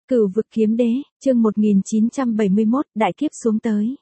Cửu vực kiếm đế, chương 1971, đại kiếp xuống tới.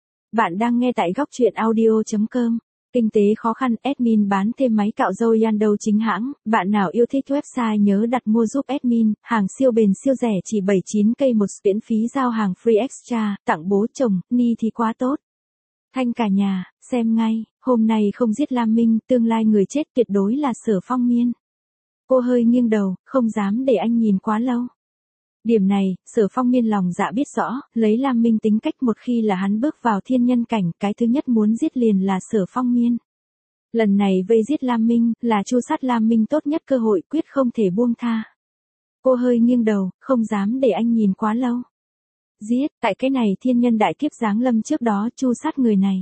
Bạn đang nghe tại góc truyện audio.com. Kinh tế khó khăn, admin bán thêm máy cạo râu Yando chính hãng, bạn nào yêu thích website nhớ đặt mua giúp admin, hàng siêu bền siêu rẻ chỉ 79k một, miễn phí giao hàng free extra, tặng bố chồng, ni thì quá tốt. Thanh cả nhà, xem ngay, hôm nay không giết Lam Minh, tương lai người chết tuyệt đối là Sở Phong Miên. Cô hơi nghiêng đầu, không dám để anh nhìn quá lâu. Điểm này, Sở Phong Miên lòng dạ biết rõ, lấy Lam Minh tính cách một khi là hắn bước vào thiên nhân cảnh, cái thứ nhất muốn giết liền là Sở Phong Miên. Lần này vây giết Lam Minh, là tru sát Lam Minh tốt nhất cơ hội, quyết không thể buông tha. Cô hơi nghiêng đầu, không dám để anh nhìn quá lâu. Giết, tại cái này thiên nhân đại kiếp giáng lâm trước đó tru sát người này.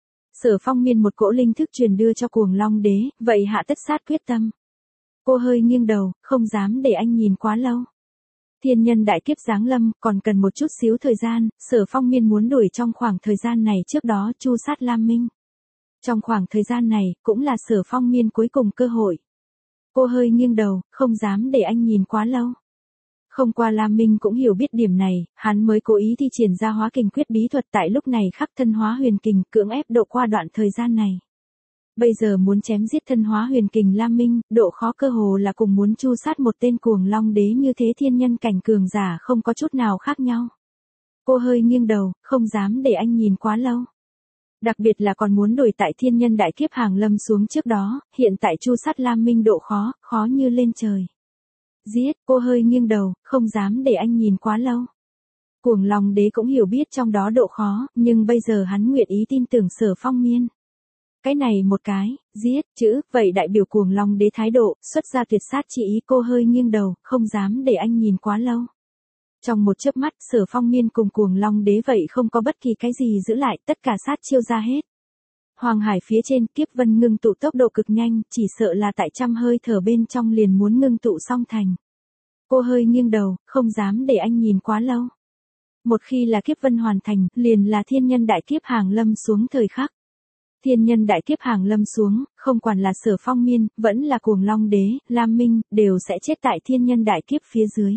Sở Phong Miên một cỗ linh thức truyền đưa cho Cuồng Long Đế, vậy hạ tất sát quyết tâm. Cô hơi nghiêng đầu, không dám để anh nhìn quá lâu. Thiên nhân đại kiếp giáng lâm, còn cần một chút xíu thời gian, Sở Phong Miên muốn đuổi trong khoảng thời gian này trước đó tru sát Lam Minh. Trong khoảng thời gian này, cũng là Sở Phong Miên cuối cùng cơ hội. Cô hơi nghiêng đầu, không dám để anh nhìn quá lâu. Không qua Lam Minh cũng hiểu biết điểm này, hắn mới cố ý thi triển ra hóa kình quyết bí thuật tại lúc này khắc thân hóa huyền kình, cưỡng ép độ qua đoạn thời gian này. Bây giờ muốn chém giết thân hóa huyền kình Lam Minh, độ khó cơ hồ là cùng muốn tru sát một tên Cuồng Long Đế như thế, thiên nhân cảnh cường giả không có chút nào khác nhau. Cô hơi nghiêng đầu, không dám để anh nhìn quá lâu. Đặc biệt là còn muốn đuổi tại thiên nhân đại kiếp hàng lâm xuống trước đó, hiện tại tru sát Lam Minh độ khó như lên trời. Giết, cô hơi nghiêng đầu, không dám để anh nhìn quá lâu. Cuồng Long Đế cũng hiểu biết trong đó độ khó, nhưng bây giờ hắn nguyện ý tin tưởng Sở Phong Miên. Cái này một cái, giết, chữ, vậy đại biểu Cuồng Long Đế thái độ, xuất ra tuyệt sát chỉ ý. Cô hơi nghiêng đầu, không dám để anh nhìn quá lâu. Trong một chớp mắt, Sở Phong Miên cùng Cuồng Long Đế vậy không có bất kỳ cái gì giữ lại, tất cả sát chiêu ra hết. Hoàng hải phía trên, kiếp vân ngưng tụ tốc độ cực nhanh, chỉ sợ là tại trăm hơi thở bên trong liền muốn ngưng tụ xong thành. Cô hơi nghiêng đầu, không dám để anh nhìn quá lâu. Một khi là kiếp vân hoàn thành, liền là thiên nhân đại kiếp hàng lâm xuống thời khắc. Thiên nhân đại kiếp hàng lâm xuống, không quản là Sở Phong Miên, vẫn là Cuồng Long Đế, Lam Minh, đều sẽ chết tại thiên nhân đại kiếp phía dưới.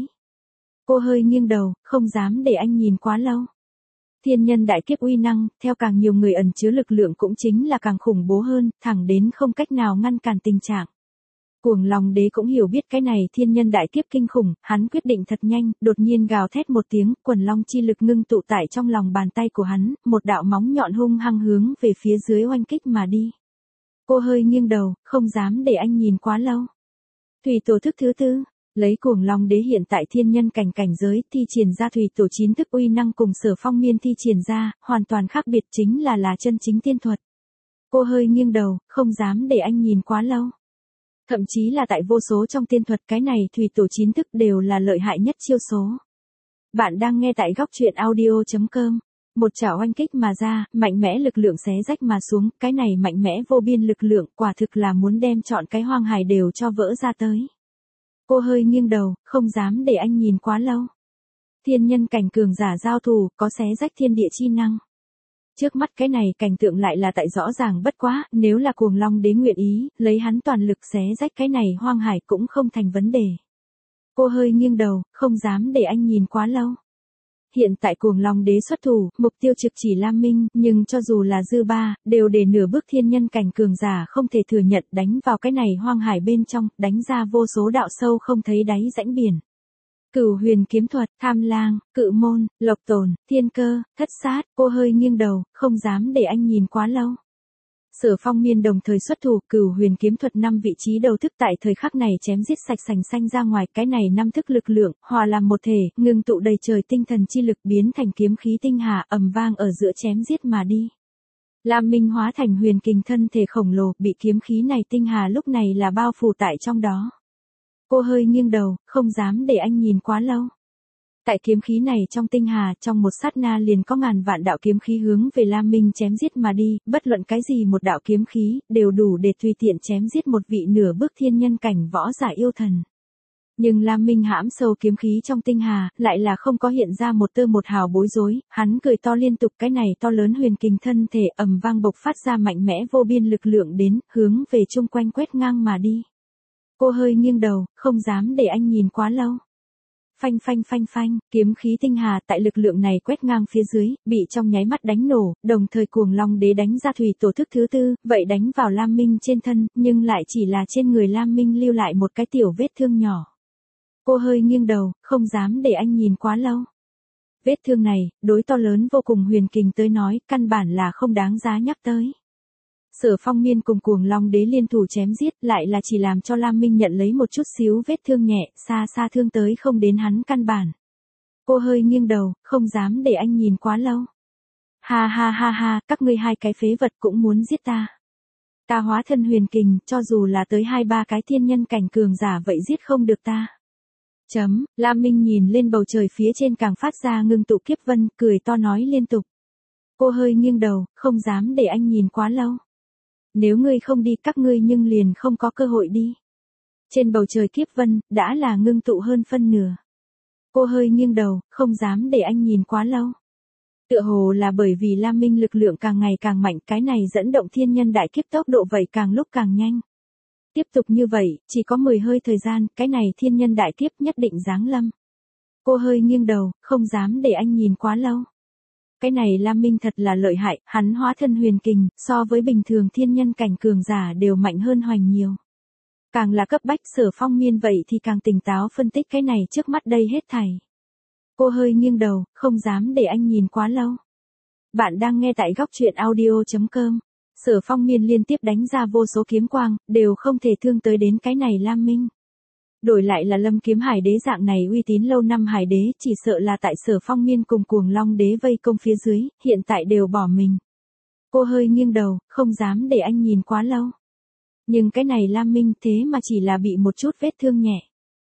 Cô hơi nghiêng đầu, không dám để anh nhìn quá lâu. Thiên nhân đại kiếp uy năng, theo càng nhiều người ẩn chứa lực lượng cũng chính là càng khủng bố hơn, thẳng đến không cách nào ngăn cản tình trạng. Cuồng Long Đế cũng hiểu biết cái này thiên nhân đại kiếp kinh khủng, hắn quyết định thật nhanh, đột nhiên gào thét một tiếng, quần long chi lực ngưng tụ tại trong lòng bàn tay của hắn, một đạo móng nhọn hung hăng hướng về phía dưới oanh kích mà đi. Cô hơi nghiêng đầu, không dám để anh nhìn quá lâu. Thủy tổ thức thứ tư, lấy Cuồng Long Đế hiện tại thiên nhân cảnh giới, thi triển ra thủy tổ 9 thức uy năng cùng Sở Phong Miên thi triển ra, hoàn toàn khác biệt, chính là chân chính tiên thuật. Cô hơi nghiêng đầu, không dám để anh nhìn quá lâu. Thậm chí là tại vô số trong tiên thuật, cái này thủy tổ 9 thức đều là lợi hại nhất chiêu số. Bạn đang nghe tại góc truyện audio.com. Một chảo oanh kích mà ra, mạnh mẽ lực lượng xé rách mà xuống, cái này mạnh mẽ vô biên lực lượng, quả thực là muốn đem trọn cái hoang hải đều cho vỡ ra tới. Cô hơi nghiêng đầu, không dám để anh nhìn quá lâu. Thiên nhân cảnh cường giả giao thủ, có xé rách thiên địa chi năng. Trước mắt cái này cảnh tượng lại là tại rõ ràng bất quá, nếu là Cuồng Long Đế nguyện ý, lấy hắn toàn lực xé rách cái này hoang hải cũng không thành vấn đề. Cô hơi nghiêng đầu, không dám để anh nhìn quá lâu. Hiện tại Cuồng Long Đế xuất thủ, mục tiêu trực chỉ Lam Minh, nhưng cho dù là dư ba, đều để nửa bước thiên nhân cảnh cường giả không thể thừa nhận, đánh vào cái này hoang hải bên trong, đánh ra vô số đạo sâu không thấy đáy rãnh biển. Cửu huyền kiếm thuật, tham lang, cự môn, lộc tồn, thiên cơ, thất sát. Cô hơi nghiêng đầu, không dám để anh nhìn quá lâu. Sở Phong Miên đồng thời xuất thủ, cửu huyền kiếm thuật 5 vị trí đầu thức tại thời khắc này chém giết sạch sành xanh ra ngoài, cái này 5 thức lực lượng, hòa làm một thể, ngưng tụ đầy trời tinh thần chi lực biến thành kiếm khí tinh hà, ầm vang ở giữa chém giết mà đi. Lam Minh hóa thành huyền kình thân thể khổng lồ, bị kiếm khí này tinh hà lúc này là bao phủ tại trong đó. Cô hơi nghiêng đầu, không dám để anh nhìn quá lâu. Tại kiếm khí này trong tinh hà, trong một sát na liền có ngàn vạn đạo kiếm khí hướng về Lam Minh chém giết mà đi, bất luận cái gì một đạo kiếm khí, đều đủ để tùy tiện chém giết một vị nửa bước thiên nhân cảnh võ giả yêu thần. Nhưng Lam Minh hãm sâu kiếm khí trong tinh hà, lại là không có hiện ra một tơ một hào bối rối, hắn cười to liên tục, cái này to lớn huyền kình thân thể ầm vang bộc phát ra mạnh mẽ vô biên lực lượng đến, hướng về chung quanh quét ngang mà đi. Cô hơi nghiêng đầu, không dám để anh nhìn quá lâu. Phanh phanh phanh phanh, kiếm khí tinh hà tại lực lượng này quét ngang phía dưới, bị trong nháy mắt đánh nổ, đồng thời Cuồng Long Đế đánh ra thủy tổ thức thứ tư, vậy đánh vào Lam Minh trên thân, nhưng lại chỉ là trên người Lam Minh lưu lại một cái tiểu vết thương nhỏ. Cô hơi nghiêng đầu, không dám để anh nhìn quá lâu. Vết thương này, đối to lớn vô cùng Huyền Kình tới nói, căn bản là không đáng giá nhắc tới. Sở Phong Miên cùng Cuồng Long Đế liên thủ chém giết, lại là chỉ làm cho Lam Minh nhận lấy một chút xíu vết thương nhẹ, xa xa thương tới không đến hắn căn bản. Cô hơi nghiêng đầu, không dám để anh nhìn quá lâu. Ha ha ha ha, các ngươi hai cái phế vật cũng muốn giết ta. Ta hóa thân Huyền Kình, cho dù là tới 2-3 cái thiên nhân cảnh cường giả vậy giết không được ta. Lam Minh nhìn lên bầu trời phía trên càng phát ra ngưng tụ kiếp vân, cười to nói liên tục. Cô hơi nghiêng đầu, không dám để anh nhìn quá lâu. Nếu ngươi không đi các ngươi nhưng liền không có cơ hội đi. Trên bầu trời kiếp vân, đã là ngưng tụ hơn phân nửa. Cô hơi nghiêng đầu, không dám để anh nhìn quá lâu. Tựa hồ là bởi vì Lam Minh lực lượng càng ngày càng mạnh, cái này dẫn động thiên nhân đại kiếp tốc độ vậy càng lúc càng nhanh. Tiếp tục như vậy, chỉ có 10 hơi thời gian, cái này thiên nhân đại kiếp nhất định giáng lâm. Cô hơi nghiêng đầu, không dám để anh nhìn quá lâu. Cái này Lam Minh thật là lợi hại, hắn hóa thân Huyền Kình, so với bình thường thiên nhân cảnh cường giả đều mạnh hơn hoành nhiều. Càng là cấp bách Sở Phong Miên vậy thì càng tỉnh táo phân tích cái này trước mắt đây hết thảy. Cô hơi nghiêng đầu, không dám để anh nhìn quá lâu. Bạn đang nghe tại góc truyện audio.com. Sở Phong Miên liên tiếp đánh ra vô số kiếm quang, đều không thể thương tới đến cái này Lam Minh. Đổi lại là Lâm Kiếm Hải Đế dạng này uy tín lâu năm Hải Đế, chỉ sợ là tại Sở Phong Miên cùng Cuồng Long Đế vây công phía dưới, hiện tại đều bỏ mình. Cô hơi nghiêng đầu, không dám để anh nhìn quá lâu. Nhưng cái này Lam Minh thế mà chỉ là bị một chút vết thương nhẹ.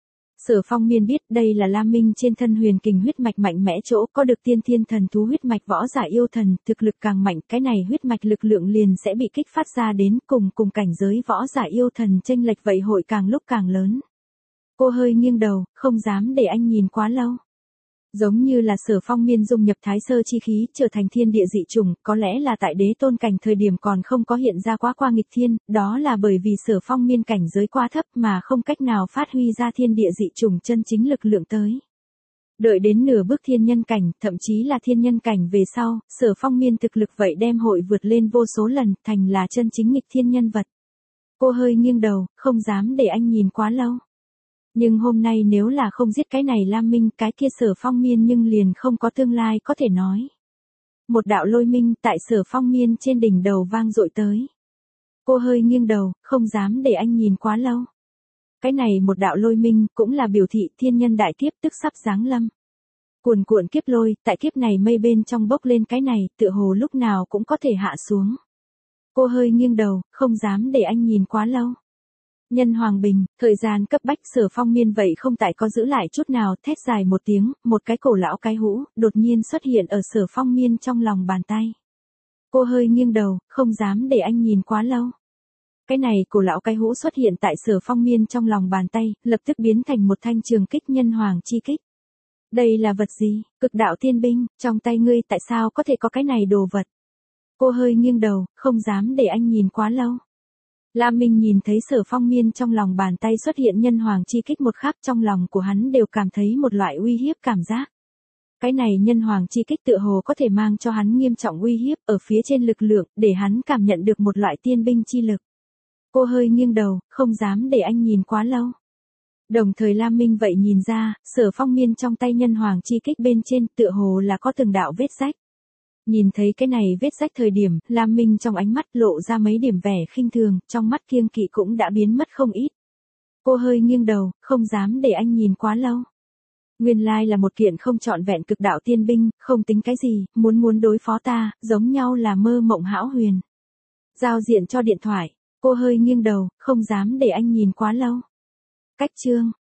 Sở Phong Miên biết đây là Lam Minh trên thân Huyền Kình huyết mạch mạnh mẽ chỗ, có được tiên thiên thần thú huyết mạch võ giả yêu thần, thực lực càng mạnh, cái này huyết mạch lực lượng liền sẽ bị kích phát ra đến cùng cảnh giới võ giả yêu thần chênh lệch vậy hội càng lúc càng lớn. Cô hơi nghiêng đầu, không dám để anh nhìn quá lâu. Giống như là Sở Phong Miên dung nhập thái sơ chi khí, trở thành thiên địa dị chủng, có lẽ là tại đế tôn cảnh thời điểm còn không có hiện ra quá nghịch thiên, đó là bởi vì Sở Phong Miên cảnh giới quá thấp mà không cách nào phát huy ra thiên địa dị chủng chân chính lực lượng tới. Đợi đến nửa bước thiên nhân cảnh, thậm chí là thiên nhân cảnh về sau, Sở Phong Miên thực lực vậy đem hội vượt lên vô số lần, thành là chân chính nghịch thiên nhân vật. Cô hơi nghiêng đầu, không dám để anh nhìn quá lâu. Nhưng hôm nay nếu là không giết cái này Lam Minh, cái kia Sở Phong Miên nhưng liền không có tương lai có thể nói. Một đạo lôi minh tại Sở Phong Miên trên đỉnh đầu vang dội tới. Cô hơi nghiêng đầu, không dám để anh nhìn quá lâu. Cái này một đạo lôi minh cũng là biểu thị thiên nhân đại kiếp tức sắp giáng lâm. Cuồn cuộn kiếp lôi, tại kiếp này mây bên trong bốc lên cái này, tựa hồ lúc nào cũng có thể hạ xuống. Cô hơi nghiêng đầu, không dám để anh nhìn quá lâu. Nhân Hoàng Bình, thời gian cấp bách Sở Phong Miên vậy không tại có giữ lại chút nào, thét dài một tiếng, một cái cổ lão cái hũ, đột nhiên xuất hiện ở Sở Phong Miên trong lòng bàn tay. Cô hơi nghiêng đầu, không dám để anh nhìn quá lâu. Cái này cổ lão cái hũ xuất hiện tại Sở Phong Miên trong lòng bàn tay, lập tức biến thành một thanh trường kích nhân hoàng chi kích. Đây là vật gì? Cực đạo tiên binh, trong tay ngươi tại sao có thể có cái này đồ vật? Cô hơi nghiêng đầu, không dám để anh nhìn quá lâu. Lam Minh nhìn thấy Sở Phong Miên trong lòng bàn tay xuất hiện nhân hoàng chi kích một khắc, trong lòng của hắn đều cảm thấy một loại uy hiếp cảm giác. Cái này nhân hoàng chi kích tựa hồ có thể mang cho hắn nghiêm trọng uy hiếp ở phía trên lực lượng, để hắn cảm nhận được một loại tiên binh chi lực. Cô hơi nghiêng đầu, không dám để anh nhìn quá lâu. Đồng thời Lam Minh vậy nhìn ra, Sở Phong Miên trong tay nhân hoàng chi kích bên trên tựa hồ là có từng đạo vết rách. Nhìn thấy cái này vết rách thời điểm, Lam Minh trong ánh mắt lộ ra mấy điểm vẻ khinh thường, trong mắt kiêng kỵ cũng đã biến mất không ít. Cô hơi nghiêng đầu, không dám để anh nhìn quá lâu. Nguyên lai là một kiện không trọn vẹn cực đạo tiên binh, không tính cái gì, muốn đối phó ta, giống nhau là mơ mộng hão huyền. Giao diện cho điện thoại, cô hơi nghiêng đầu, không dám để anh nhìn quá lâu. Cách chương